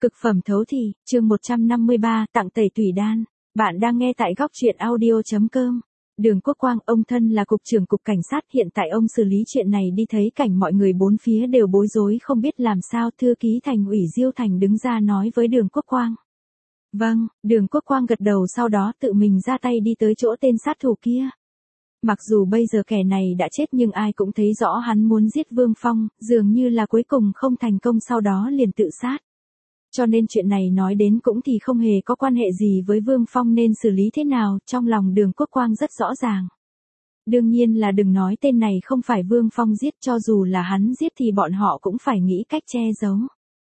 Cực phẩm thấu thị, chương 153, tặng tẩy tủy đan. Bạn đang nghe tại góc truyện audio.com. Đường Quốc Quang, ông thân là cục trưởng cục cảnh sát, hiện tại ông xử lý chuyện này đi thấy cảnh mọi người bốn phía đều bối rối không biết làm sao. Thư ký thành ủy Diêu Thành đứng ra nói với Đường Quốc Quang. Vâng, Đường Quốc Quang gật đầu, sau đó tự mình ra tay đi tới chỗ tên sát thủ kia. Mặc dù bây giờ kẻ này đã chết nhưng ai cũng thấy rõ hắn muốn giết Vương Phong, dường như là cuối cùng không thành công, sau đó liền tự sát. Cho nên chuyện này nói đến cũng thì không hề có quan hệ gì với Vương Phong, nên xử lý thế nào, trong lòng Đường Quốc Quang rất rõ ràng. Đương nhiên là đừng nói tên này không phải Vương Phong giết, cho dù là hắn giết thì bọn họ cũng phải nghĩ cách che giấu.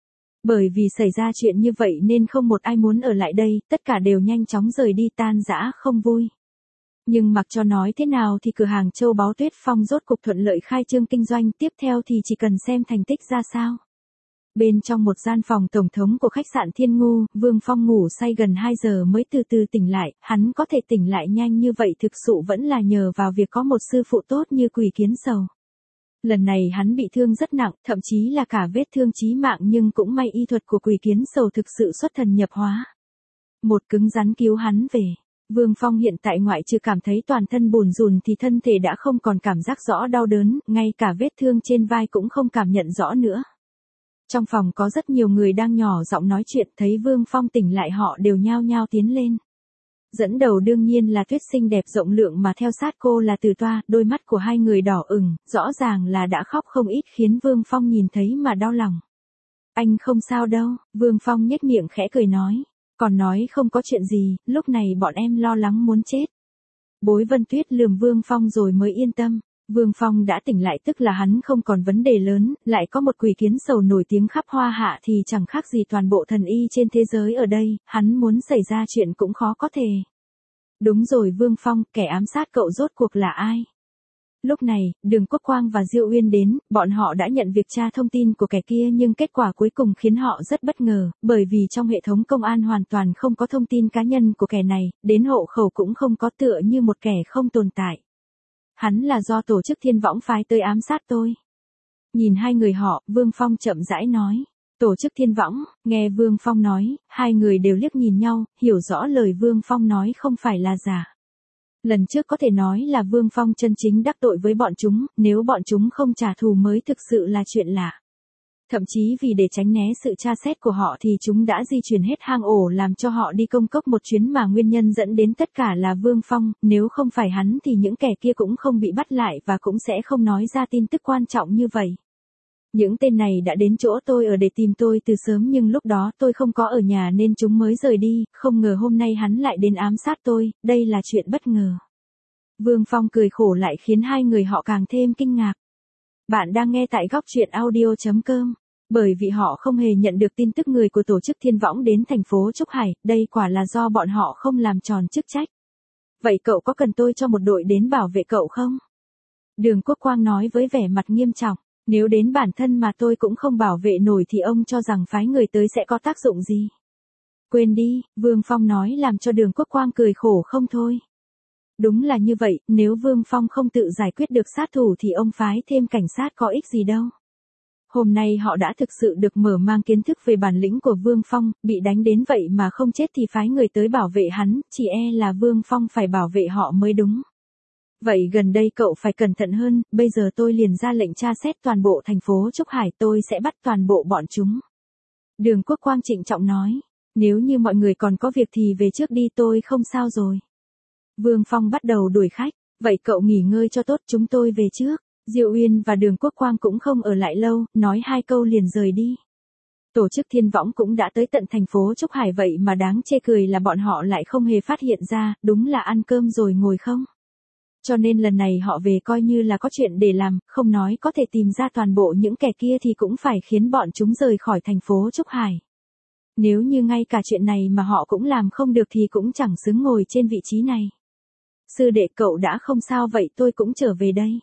Bởi vì xảy ra chuyện như vậy nên không một ai muốn ở lại đây, tất cả đều nhanh chóng rời đi, tan rã không vui. Nhưng mặc cho nói thế nào thì cửa hàng châu báu Tuyết Phong rốt cục thuận lợi khai trương kinh doanh, tiếp theo thì chỉ cần xem thành tích ra sao. Bên trong một gian phòng tổng thống của khách sạn Thiên Ngu, Vương Phong ngủ say gần 2 giờ mới từ từ tỉnh lại, hắn có thể tỉnh lại nhanh như vậy thực sự vẫn là nhờ vào việc có một sư phụ tốt như Quỷ Kiến Sầu. Lần này hắn bị thương rất nặng, thậm chí là cả vết thương chí mạng, nhưng cũng may y thuật của Quỷ Kiến Sầu thực sự xuất thần nhập hóa. Một cứng rắn cứu hắn về. Vương Phong hiện tại ngoại trừ cảm thấy toàn thân bùn rùn thì thân thể đã không còn cảm giác rõ đau đớn, ngay cả vết thương trên vai cũng không cảm nhận rõ nữa. Trong phòng có rất nhiều người đang nhỏ giọng nói chuyện, thấy Vương Phong tỉnh lại họ đều nhao nhao tiến lên. Dẫn đầu đương nhiên là Tuyết xinh đẹp rộng lượng, mà theo sát cô là Từ Toa, đôi mắt của hai người đỏ ửng, rõ ràng là đã khóc không ít, khiến Vương Phong nhìn thấy mà đau lòng. Anh không sao đâu, Vương Phong nhếch miệng khẽ cười nói. Còn nói không có chuyện gì, lúc này bọn em lo lắng muốn chết. Bối Vân Tuyết lườm Vương Phong rồi mới yên tâm. Vương Phong đã tỉnh lại tức là hắn không còn vấn đề lớn, lại có một Quỷ Kiến Sầu nổi tiếng khắp Hoa Hạ thì chẳng khác gì toàn bộ thần y trên thế giới ở đây, hắn muốn xảy ra chuyện cũng khó có thể. Đúng rồi Vương Phong, kẻ ám sát cậu rốt cuộc là ai? Lúc này, Đường Quốc Quang và Diêu Uyên đến, bọn họ đã nhận việc tra thông tin của kẻ kia, nhưng kết quả cuối cùng khiến họ rất bất ngờ, bởi vì trong hệ thống công an hoàn toàn không có thông tin cá nhân của kẻ này, đến hộ khẩu cũng không có, tựa như một kẻ không tồn tại. Hắn là do tổ chức Thiên Võng phái tới ám sát tôi. Nhìn hai người họ, Vương Phong chậm rãi nói. Tổ chức Thiên Võng, nghe Vương Phong nói, hai người đều liếc nhìn nhau, hiểu rõ lời Vương Phong nói không phải là giả. Lần trước có thể nói là Vương Phong chân chính đắc tội với bọn chúng, nếu bọn chúng không trả thù mới thực sự là chuyện lạ. Thậm chí vì để tránh né sự tra xét của họ thì chúng đã di chuyển hết hang ổ làm cho họ đi công cốc một chuyến, mà nguyên nhân dẫn đến tất cả là Vương Phong, nếu không phải hắn thì những kẻ kia cũng không bị bắt lại và cũng sẽ không nói ra tin tức quan trọng như vậy. Những tên này đã đến chỗ tôi ở để tìm tôi từ sớm, nhưng lúc đó tôi không có ở nhà nên chúng mới rời đi, không ngờ hôm nay hắn lại đến ám sát tôi, đây là chuyện bất ngờ. Vương Phong cười khổ lại khiến hai người họ càng thêm kinh ngạc. Bạn đang nghe tại góc truyện audio.com. Bởi vì họ không hề nhận được tin tức người của tổ chức Thiên Võng đến thành phố Trúc Hải, đây quả là do bọn họ không làm tròn chức trách. Vậy cậu có cần tôi cho một đội đến bảo vệ cậu không? Đường Quốc Quang nói với vẻ mặt nghiêm trọng. Nếu đến bản thân mà tôi cũng không bảo vệ nổi thì ông cho rằng phái người tới sẽ có tác dụng gì? Quên đi, Vương Phong nói làm cho Đường Quốc Quang cười khổ không thôi. Đúng là như vậy, nếu Vương Phong không tự giải quyết được sát thủ thì ông phái thêm cảnh sát có ích gì đâu. Hôm nay họ đã thực sự được mở mang kiến thức về bản lĩnh của Vương Phong, bị đánh đến vậy mà không chết thì phái người tới bảo vệ hắn, chỉ e là Vương Phong phải bảo vệ họ mới đúng. Vậy gần đây cậu phải cẩn thận hơn, bây giờ tôi liền ra lệnh tra xét toàn bộ thành phố Trúc Hải, tôi sẽ bắt toàn bộ bọn chúng. Đường Quốc Quang trịnh trọng nói, nếu như mọi người còn có việc thì về trước đi, tôi không sao rồi. Vương Phong bắt đầu đuổi khách, vậy cậu nghỉ ngơi cho tốt, chúng tôi về trước. Diêu Uyên và Đường Quốc Quang cũng không ở lại lâu, nói hai câu liền rời đi. Tổ chức Thiên Võng cũng đã tới tận thành phố Trúc Hải, vậy mà đáng chê cười là bọn họ lại không hề phát hiện ra, đúng là ăn cơm rồi ngồi không. Cho nên lần này họ về coi như là có chuyện để làm, không nói có thể tìm ra toàn bộ những kẻ kia thì cũng phải khiến bọn chúng rời khỏi thành phố Trúc Hải. Nếu như ngay cả chuyện này mà họ cũng làm không được thì cũng chẳng xứng ngồi trên vị trí này. Sư đệ cậu đã không sao vậy, tôi cũng trở về đây.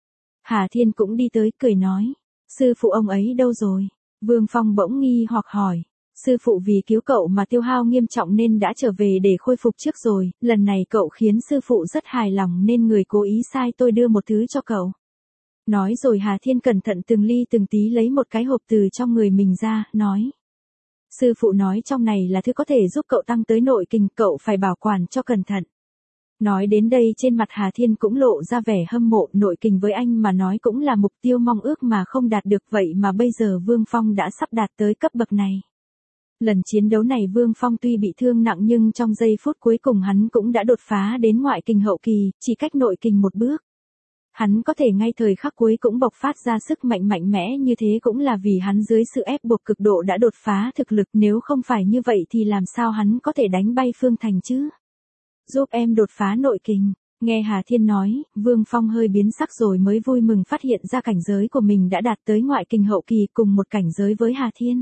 Hà Thiên cũng đi tới cười nói, sư phụ ông ấy đâu rồi? Vương Phong bỗng nghi hoặc hỏi, sư phụ vì cứu cậu mà tiêu hao nghiêm trọng nên đã trở về để khôi phục trước rồi, lần này cậu khiến sư phụ rất hài lòng nên người cố ý sai tôi đưa một thứ cho cậu. Nói rồi Hà Thiên cẩn thận từng ly từng tí lấy một cái hộp từ trong người mình ra, nói. Sư phụ nói trong này là thứ có thể giúp cậu tăng tới nội kình, cậu phải bảo quản cho cẩn thận. Nói đến đây trên mặt Hà Thiên cũng lộ ra vẻ hâm mộ, nội kình với anh mà nói cũng là mục tiêu mong ước mà không đạt được, vậy mà bây giờ Vương Phong đã sắp đạt tới cấp bậc này. Lần chiến đấu này Vương Phong tuy bị thương nặng nhưng trong giây phút cuối cùng hắn cũng đã đột phá đến ngoại kình hậu kỳ, chỉ cách nội kình một bước. Hắn có thể ngay thời khắc cuối cũng bộc phát ra sức mạnh mạnh mẽ như thế cũng là vì hắn dưới sự ép buộc cực độ đã đột phá thực lực, nếu không phải như vậy thì làm sao hắn có thể đánh bay Phương Thành chứ? Giúp em đột phá nội kình. Nghe Hà Thiên nói, Vương Phong hơi biến sắc rồi mới vui mừng phát hiện ra cảnh giới của mình đã đạt tới ngoại kình hậu kỳ cùng một cảnh giới với Hà Thiên.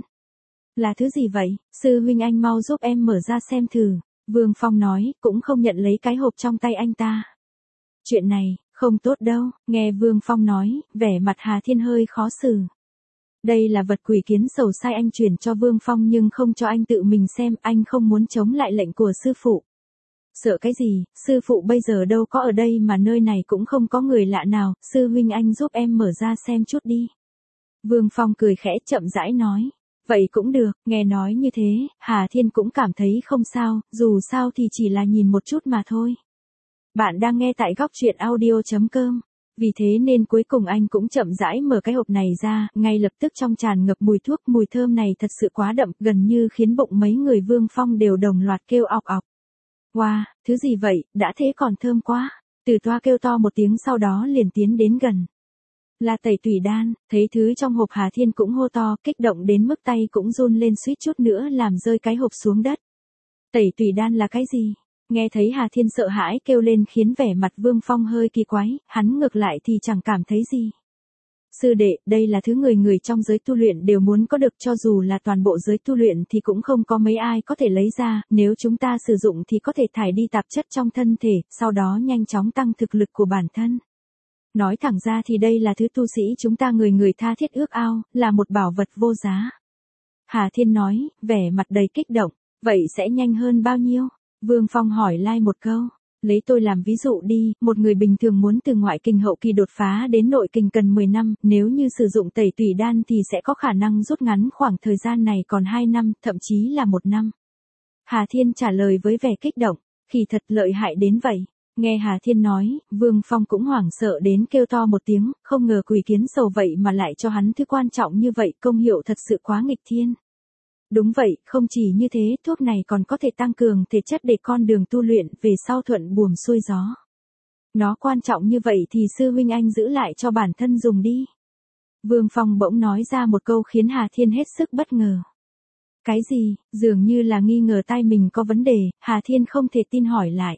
Là thứ gì vậy? Sư huynh anh mau giúp em mở ra xem thử. Vương Phong nói, cũng không nhận lấy cái hộp trong tay anh ta. Chuyện này, không tốt đâu. Nghe Vương Phong nói, vẻ mặt Hà Thiên hơi khó xử. Đây là vật quỷ kiến sầu sai anh chuyển cho Vương Phong nhưng không cho anh tự mình xem, anh không muốn chống lại lệnh của sư phụ. Sợ cái gì, sư phụ bây giờ đâu có ở đây mà nơi này cũng không có người lạ nào, sư huynh anh giúp em mở ra xem chút đi. Vương Phong cười khẽ chậm rãi nói. Vậy cũng được, nghe nói như thế, Hà Thiên cũng cảm thấy không sao, dù sao thì chỉ là nhìn một chút mà thôi. Bạn đang nghe tại góc truyện audio.com. Vì thế nên cuối cùng anh cũng chậm rãi mở cái hộp này ra, ngay lập tức trong tràn ngập mùi thuốc, mùi thơm này thật sự quá đậm, gần như khiến bụng mấy người Vương Phong đều đồng loạt kêu ọc ọc. Wow, thứ gì vậy, đã thế còn thơm quá. Từ Toa kêu to một tiếng sau đó liền tiến đến gần. Là tẩy tủy đan, thấy thứ trong hộp Hà Thiên cũng hô to, kích động đến mức tay cũng run lên suýt chút nữa làm rơi cái hộp xuống đất. Tẩy tủy đan là cái gì? Nghe thấy Hà Thiên sợ hãi kêu lên khiến vẻ mặt Vương Phong hơi kỳ quái, hắn ngược lại thì chẳng cảm thấy gì. Sư đệ, đây là thứ người trong giới tu luyện đều muốn có được, cho dù là toàn bộ giới tu luyện thì cũng không có mấy ai có thể lấy ra, nếu chúng ta sử dụng thì có thể thải đi tạp chất trong thân thể, sau đó nhanh chóng tăng thực lực của bản thân. Nói thẳng ra thì đây là thứ tu sĩ chúng ta người tha thiết ước ao, là một bảo vật vô giá. Hà Thiên nói, vẻ mặt đầy kích động, vậy sẽ nhanh hơn bao nhiêu? Vương Phong hỏi lại một câu. Lấy tôi làm ví dụ đi, một người bình thường muốn từ ngoại kình hậu kỳ đột phá đến nội kình cần 10 năm, nếu như sử dụng tẩy tủy đan thì sẽ có khả năng rút ngắn khoảng thời gian này còn 2 năm, thậm chí là 1 năm. Hà Thiên trả lời với vẻ kích động, khi thật lợi hại đến vậy. Nghe Hà Thiên nói, Vương Phong cũng hoảng sợ đến kêu to một tiếng, không ngờ quỷ kiến sầu vậy mà lại cho hắn thứ quan trọng như vậy, công hiệu thật sự quá nghịch thiên. Đúng vậy, không chỉ như thế, thuốc này còn có thể tăng cường thể chất để con đường tu luyện về sau thuận buồm xuôi gió. Nó quan trọng như vậy thì sư huynh anh giữ lại cho bản thân dùng đi. Vương Phong bỗng nói ra một câu khiến Hà Thiên hết sức bất ngờ. Cái gì? Dường như là nghi ngờ tai mình có vấn đề, Hà Thiên không thể tin hỏi lại.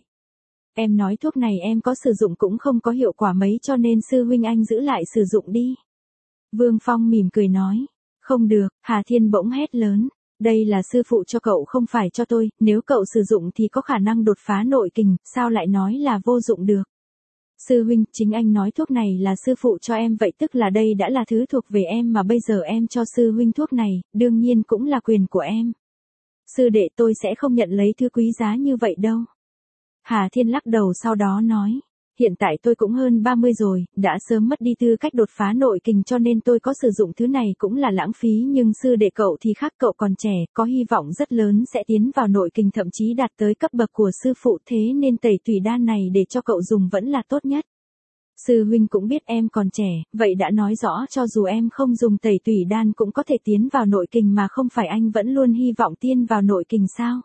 Em nói thuốc này em có sử dụng cũng không có hiệu quả mấy cho nên sư huynh anh giữ lại sử dụng đi. Vương Phong mỉm cười nói. Không được, Hà Thiên bỗng hét lớn. Đây là sư phụ cho cậu không phải cho tôi, nếu cậu sử dụng thì có khả năng đột phá nội kình, sao lại nói là vô dụng được. Sư huynh, chính anh nói thuốc này là sư phụ cho em vậy tức là đây đã là thứ thuộc về em mà bây giờ em cho sư huynh thuốc này, đương nhiên cũng là quyền của em. Sư đệ tôi sẽ không nhận lấy thứ quý giá như vậy đâu. Hà Thiên lắc đầu sau đó nói. Hiện tại tôi cũng hơn 30 rồi, đã sớm mất đi tư cách đột phá nội kình cho nên tôi có sử dụng thứ này cũng là lãng phí nhưng sư đệ cậu thì khác, cậu còn trẻ, có hy vọng rất lớn sẽ tiến vào nội kình thậm chí đạt tới cấp bậc của sư phụ thế nên tẩy tủy đan này để cho cậu dùng vẫn là tốt nhất. Sư huynh cũng biết em còn trẻ, vậy đã nói rõ cho dù em không dùng tẩy tủy đan cũng có thể tiến vào nội kình mà không phải anh vẫn luôn hy vọng tiên vào nội kình sao?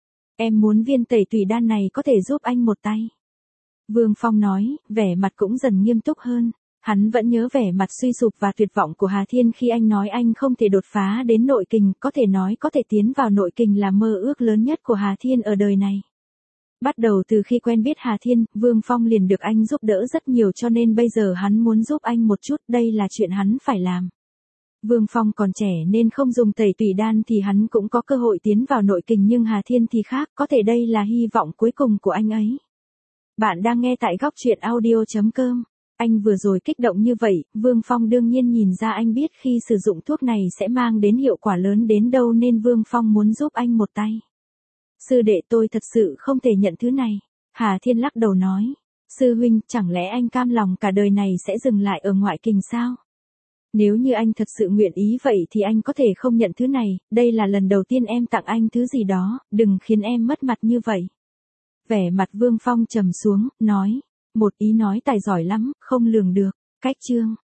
Em muốn viên tẩy tủy đan này có thể giúp anh một tay. Vương Phong nói, vẻ mặt cũng dần nghiêm túc hơn. Hắn vẫn nhớ vẻ mặt suy sụp và tuyệt vọng của Hà Thiên khi anh nói anh không thể đột phá đến nội kình, có thể nói có thể tiến vào nội kình là mơ ước lớn nhất của Hà Thiên ở đời này. Bắt đầu từ khi quen biết Hà Thiên, Vương Phong liền được anh giúp đỡ rất nhiều cho nên bây giờ hắn muốn giúp anh một chút, đây là chuyện hắn phải làm. Vương Phong còn trẻ nên không dùng tẩy tủy đan thì hắn cũng có cơ hội tiến vào nội kình nhưng Hà Thiên thì khác, có thể đây là hy vọng cuối cùng của anh ấy. Bạn đang nghe tại góc truyện audio.com. Anh vừa rồi kích động như vậy, Vương Phong đương nhiên nhìn ra anh biết khi sử dụng thuốc này sẽ mang đến hiệu quả lớn đến đâu nên Vương Phong muốn giúp anh một tay. Sư đệ tôi thật sự không thể nhận thứ này. Hà Thiên lắc đầu nói. Sư huynh, chẳng lẽ anh cam lòng cả đời này sẽ dừng lại ở ngoại kình sao? Nếu như anh thật sự nguyện ý vậy thì anh có thể không nhận thứ này, đây là lần đầu tiên em tặng anh thứ gì đó, đừng khiến em mất mặt như vậy. Vẻ mặt Vương Phong trầm xuống, nói, một ý nói tài giỏi lắm, không lường được, cách chương.